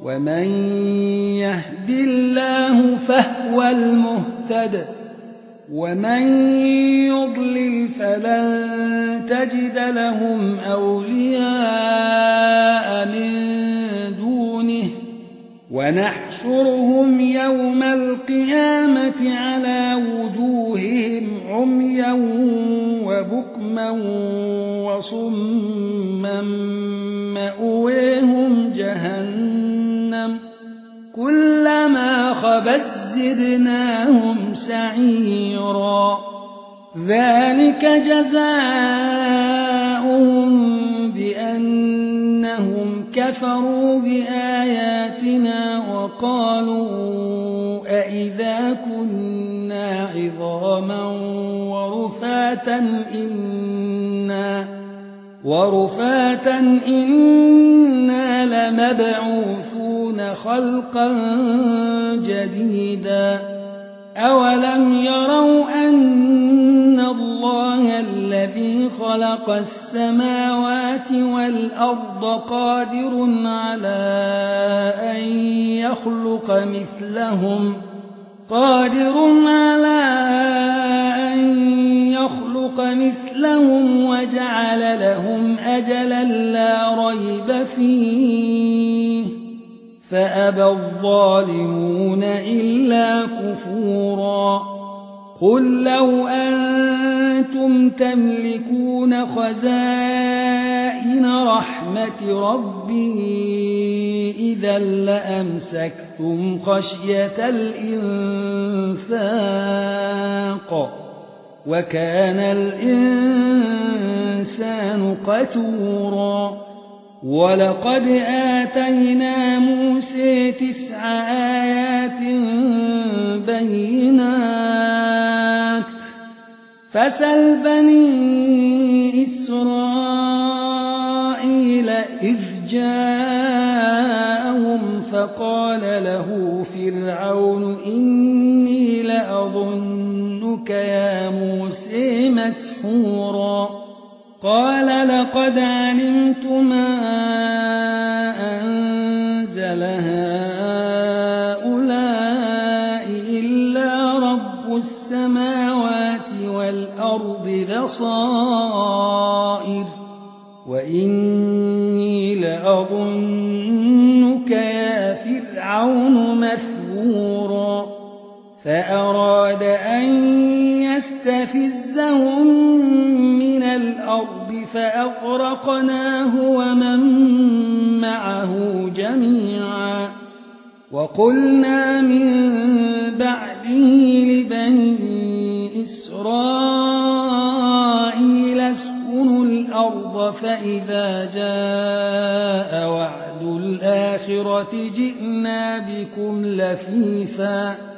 ومن يهد الله فهو المهتد ومن يضلل فلن تجد لهم أولياء من دونه ونحشرهم يوم القيامة على وجوههم عميا وبكما وصما مأويهم جهنم كلما خبت زدناهم سعيرا ذلك جزاؤهم بأنهم كفروا بآياتنا وقالوا أئذا كنا عظاما ورفاتا إنا لمبعوثون خلقا جديدا أولم يروا أن الله الذي خلق السماوات والأرض قادر على أن يخلق مثلهم وجعل لهم أجلا لا ريب فيه فأبى الظالمون إلا كفورا قل لو أنتم تملكون خزائن رحمة ربي إذا لأمسكتم خشية الإنفاق وكان الإنسان قتورا ولقد آتينا موسى 9 آيات بينات فسل بني إسرائيل إذ جاءهم فقال له فرعون إني لأظنك يا موسى مسحورا قال لقد علمت ما أنزل هؤلاء إلا رب السماوات والأرض بصائر وإني لأظنك يا فرعون مثبورا فأراد أن يستفزهم من الأرض فأغرقناه ومن معه جميعا وقلنا من بعده لبني إسرائيل اسكنوا الأرض فإذا جاء وعد الآخرة جئنا بكم لفيفا